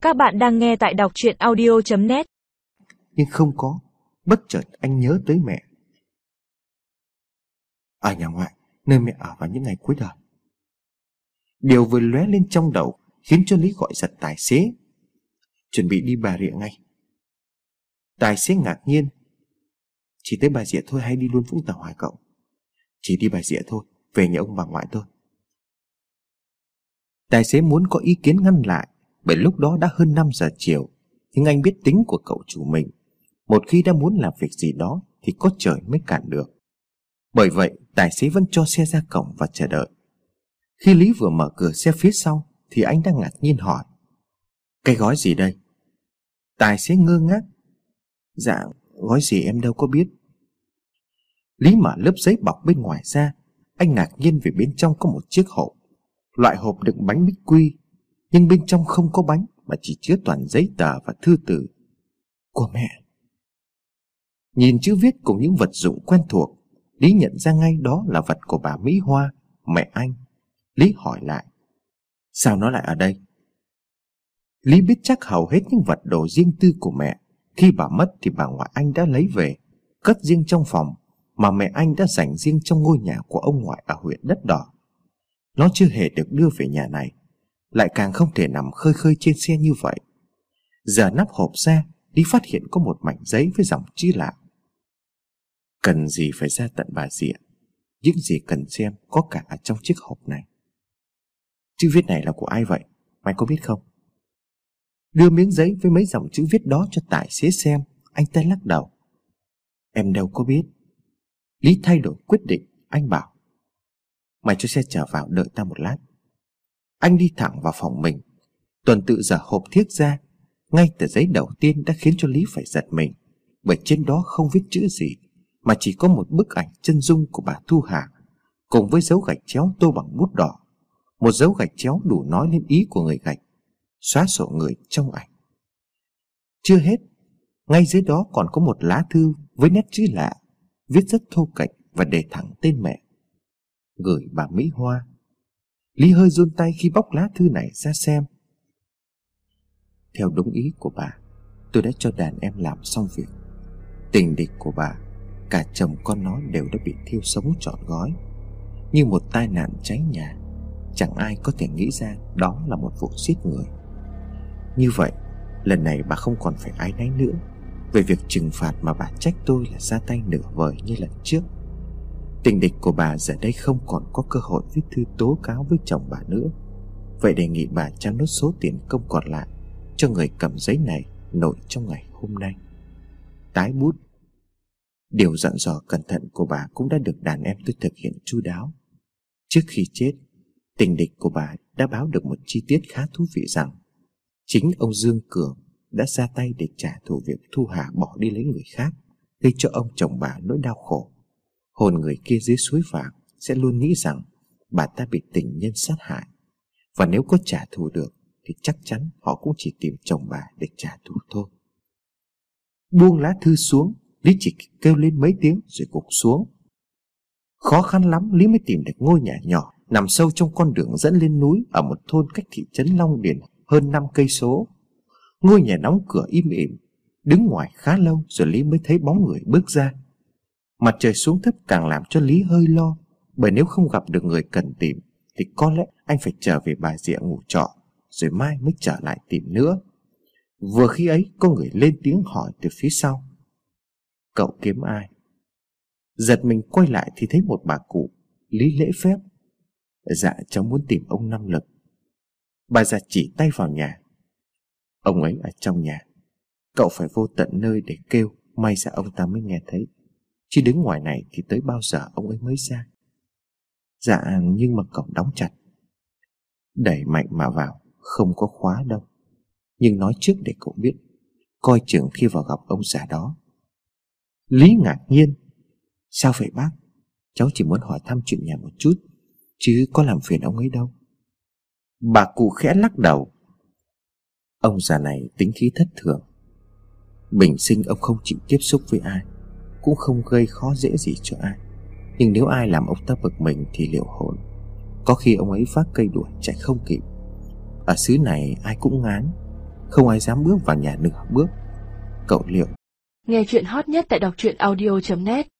Các bạn đang nghe tại đọc truyện audio.net. Nhưng không có. Bất chợt anh nhớ tới mẹ. Ở nhà ngoại, nơi mẹ ở vào những ngày cuối đời. Điều vừa lóe lên trong đầu khiến cho Lý gọi giật tài xế. Chuẩn bị đi Bà Rịa ngay. Tài xế ngạc nhiên. Chỉ tới Bà Rịa thôi hay đi luôn Vũng Tàu hả cậu? Chỉ đi Bà Rịa thôi, về nhà ông bà ngoại thôi. Tài xế muốn có ý kiến ngăn lại, bởi lúc đó đã hơn 5 giờ chiều. Nhưng anh biết tính của cậu chủ mình, một khi đã muốn làm việc gì đó thì có trời mới cản được. Bởi vậy tài xế vẫn cho xe ra cổng và chờ đợi. Khi Lý vừa mở cửa xe phía sau thì anh đã ngạc nhiên hỏi: Cái gói gì đây? Tài xế ngơ ngác: Dạ, gói gì em đâu có biết. Lý mở lớp giấy bọc bên ngoài ra. Anh ngạc nhiên vì bên trong có một chiếc hộp. Loại hộp đựng bánh bích quy, nhưng bên trong không có bánh mà chỉ chứa toàn giấy tờ và thư từ. Của mẹ. Nhìn chữ viết cùng những vật dụng quen thuộc, Lý nhận ra ngay đó là vật của bà Mỹ Hoa, mẹ anh. Lý hỏi lại: Sao nó lại ở đây? Lý biết chắc hầu hết những vật đồ riêng tư của mẹ, khi bà mất thì bà ngoại anh đã lấy về, cất riêng trong phòng mà mẹ anh đã dành riêng trong ngôi nhà của ông ngoại ở huyện Đất Đỏ. Nó chưa hề được đưa về nhà này, lại càng không thể nằm khơi khơi trên xe như vậy. Giờ nắp hộp ra, Lý phát hiện có một mảnh giấy với dòng chữ lạ: Cần gì phải ra tận Bà Rịa, những gì cần xem có cả ở trong chiếc hộp này. Chữ viết này là của ai vậy, mày có biết không? Đưa miếng giấy với mấy dòng chữ viết đó cho tài xế xem, anh ta lắc đầu: Em đâu có biết. Lý thay đổi quyết định, anh bảo: Mày cho xe trở vào, đợi ta một lát. Anh đi thẳng vào phòng mình. Tuần tự dở hộp thiếc ra. Ngay tờ giấy đầu tiên đã khiến cho Lý phải giật mình, bởi trên đó không viết chữ gì, mà chỉ có một bức ảnh chân dung của bà Thu Hà, cùng với dấu gạch chéo tô bằng bút đỏ. Một dấu gạch chéo đủ nói lên ý của người gạch: xóa sổ người trong ảnh. Chưa hết, ngay dưới đó còn có một lá thư với nét chữ lạ, viết rất thô kệch và để thẳng tên mẹ: Gửi bà Mỹ Hoa. Lý hơi run tay khi bóc lá thư này ra xem. Theo đúng ý của bà, tôi đã cho đàn em làm xong việc. Tình địch của bà, cả chồng con nó đều đã bị thiêu sống trọn gói, như một tai nạn cháy nhà. Chẳng ai có thể nghĩ ra đó là một vụ giết người. Như vậy, lần này bà không còn phải áy náy nữa về việc trừng phạt mà bà trách tôi là ra tay nửa vời như lần trước. Tình địch của bà giờ đây không còn có cơ hội viết thư tố cáo với chồng bà nữa. Vậy đề nghị bà trao nốt số tiền công còn lại cho người cầm giấy này nổi trong ngày hôm nay. Tái bút. Điều dặn dò cẩn thận của bà cũng đã được đàn em tôi thực hiện chu đáo. Trước khi chết, tình địch của bà đã báo được một chi tiết khá thú vị rằng chính ông Dương Cường đã ra tay để trả thù việc Thu Hà bỏ đi lấy người khác, gây cho ông chồng bà nỗi đau khổ. Hồn người kia dưới suối vàng sẽ luôn nghĩ rằng bà ta bị tình nhân sát hại, và nếu có trả thù được thì chắc chắn họ cũng chỉ tìm chồng bà để trả thù thôi. Buông lá thư xuống, Lý chỉ kêu lên mấy tiếng rồi gục xuống. Khó khăn lắm Lý mới tìm được ngôi nhà nhỏ nằm sâu trong con đường dẫn lên núi ở một thôn cách thị trấn Long Điền hơn 5 cây số. Ngôi nhà đóng cửa im ỉm. Đứng ngoài khá lâu rồi Lý mới thấy bóng người bước ra. Mặt trời xuống thấp càng làm cho Lý hơi lo, bởi nếu không gặp được người cần tìm thì có lẽ anh phải trở về Bà Rịa ngủ trọ, rồi mai mới trở lại tìm nữa. Vừa khi ấy có người lên tiếng hỏi từ phía sau: Cậu kiếm ai? Giật mình quay lại thì thấy một bà cụ. Lý lễ phép: Dạ, cháu muốn tìm ông Năm Lực. Bà già chỉ tay vào nhà: Ông ấy ở trong nhà. Cậu phải vô tận nơi để kêu, may ra ông ta mới nghe thấy, chứ đứng ngoài này thì tới bao giờ ông ấy mới ra. Dạ, nhưng mà cổng đóng chặt. Đẩy mạnh mà vào, không có khóa đâu. Nhưng nói trước để cậu biết, coi chừng khi vào gặp ông già đó. Lý ngạc nhiên: Sao vậy bác? Cháu chỉ muốn hỏi thăm chuyện nhà một chút, chứ có làm phiền ông ấy đâu. Bà cụ khẽ lắc đầu: Ông già này tính khí thất thường. Bình sinh ông không chịu tiếp xúc với ai, cũng không gây khó dễ gì cho ai. Nhưng nếu ai làm ông ta bực mình thì liệu hồn. Có khi ông ấy vác cây đuổi chạy không kịp. Ở xứ này ai cũng ngán. không ai dám bước vào nhà nửa bước. Cậu liệu nghe chuyện hot nhất tại đọc truyện audio.net.